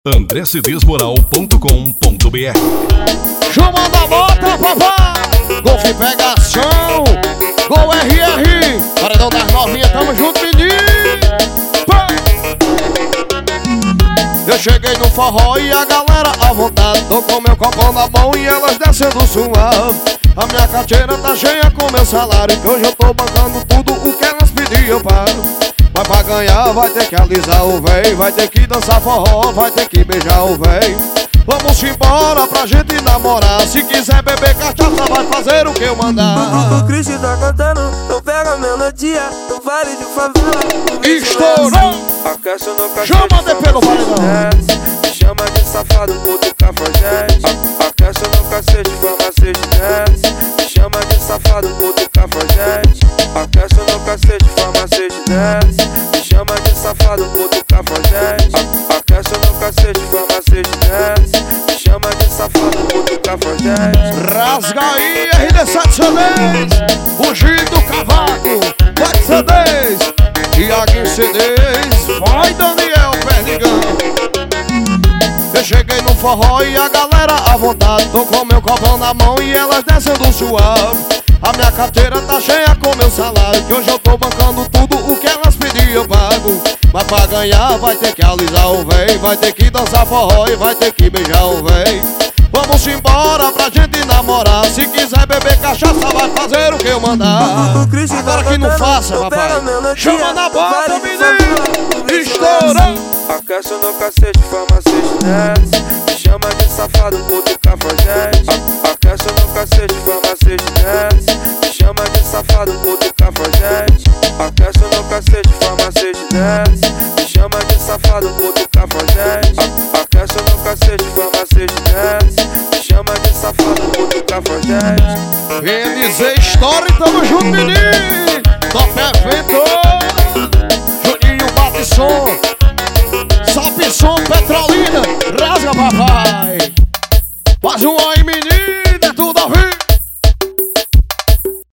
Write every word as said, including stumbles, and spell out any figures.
andré cedês moral ponto com ponto br. Chama da bota, papai! Golf pegação! Gol R R! Paredão das novinhas, tamo junto, menino! Pá! Eu cheguei no forró e a galera à vontade. Tô com meu copão na mão e elas descendo suave. A minha carteira tá cheia com meu salário, que hoje eu tô bancando tudo o que elas pediam, pá. Mas pra ganhar vai ter que alisar o véi, vai ter que dançar forró, vai ter que beijar o véi. Vamos embora pra gente namorar. Se quiser beber cachaça vai fazer o que eu mandar. O Cristo tá cantando, não pega a melodia, não vale de favela. Estourou! Aquece no cacete, chama de pelo paredão. Me chama de safado, puto cafajeste. Aquece no cacete, farmacete desce. Me chama de safado, puto cafajeste. Aquece no cacete, farmacete desce. Me chama de safado, puto cafajeste. Aquece no cacete, farmacete desce. Me chama de safado, puto cafajeste. Rasga aí, R D sete C Ds, fugindo cavaco, vai C Ds, Tiaguinho C Ds, vai Daniel Perdigão. Eu cheguei no forró e a galera à vontade. Tô com meu copão na mão e elas descendo suave. A minha carteira tá cheia com meu salário, que hoje eu tô bancando tudo o que elas pediam, eu pago. Mas pra ganhar vai ter que alisar o véi, vai ter que dançar forró e vai ter que beijar o véi. Vamos embora pra gente namorar. Se quiser beber cachaça vai fazer o que eu mandar. Agora que não faça, papai, chama na bota, menino. Estourou! Aquece no cacete, farmacete desce. Me chama de safado, puto cafajeste. Aquece no cacete, farmacete desce. Me chama de safado, puto cafajeste. Aquece no cacete, farmacete desce. Me chama de safado, puto cafajeste. Aquece no cacete, farmacete desce. Me chama de safado, puto cafajeste. Vem dizer história e tamo junto, menino. Top evento, Juninho bate som, Sabe som, Petrolina, rasga, papai.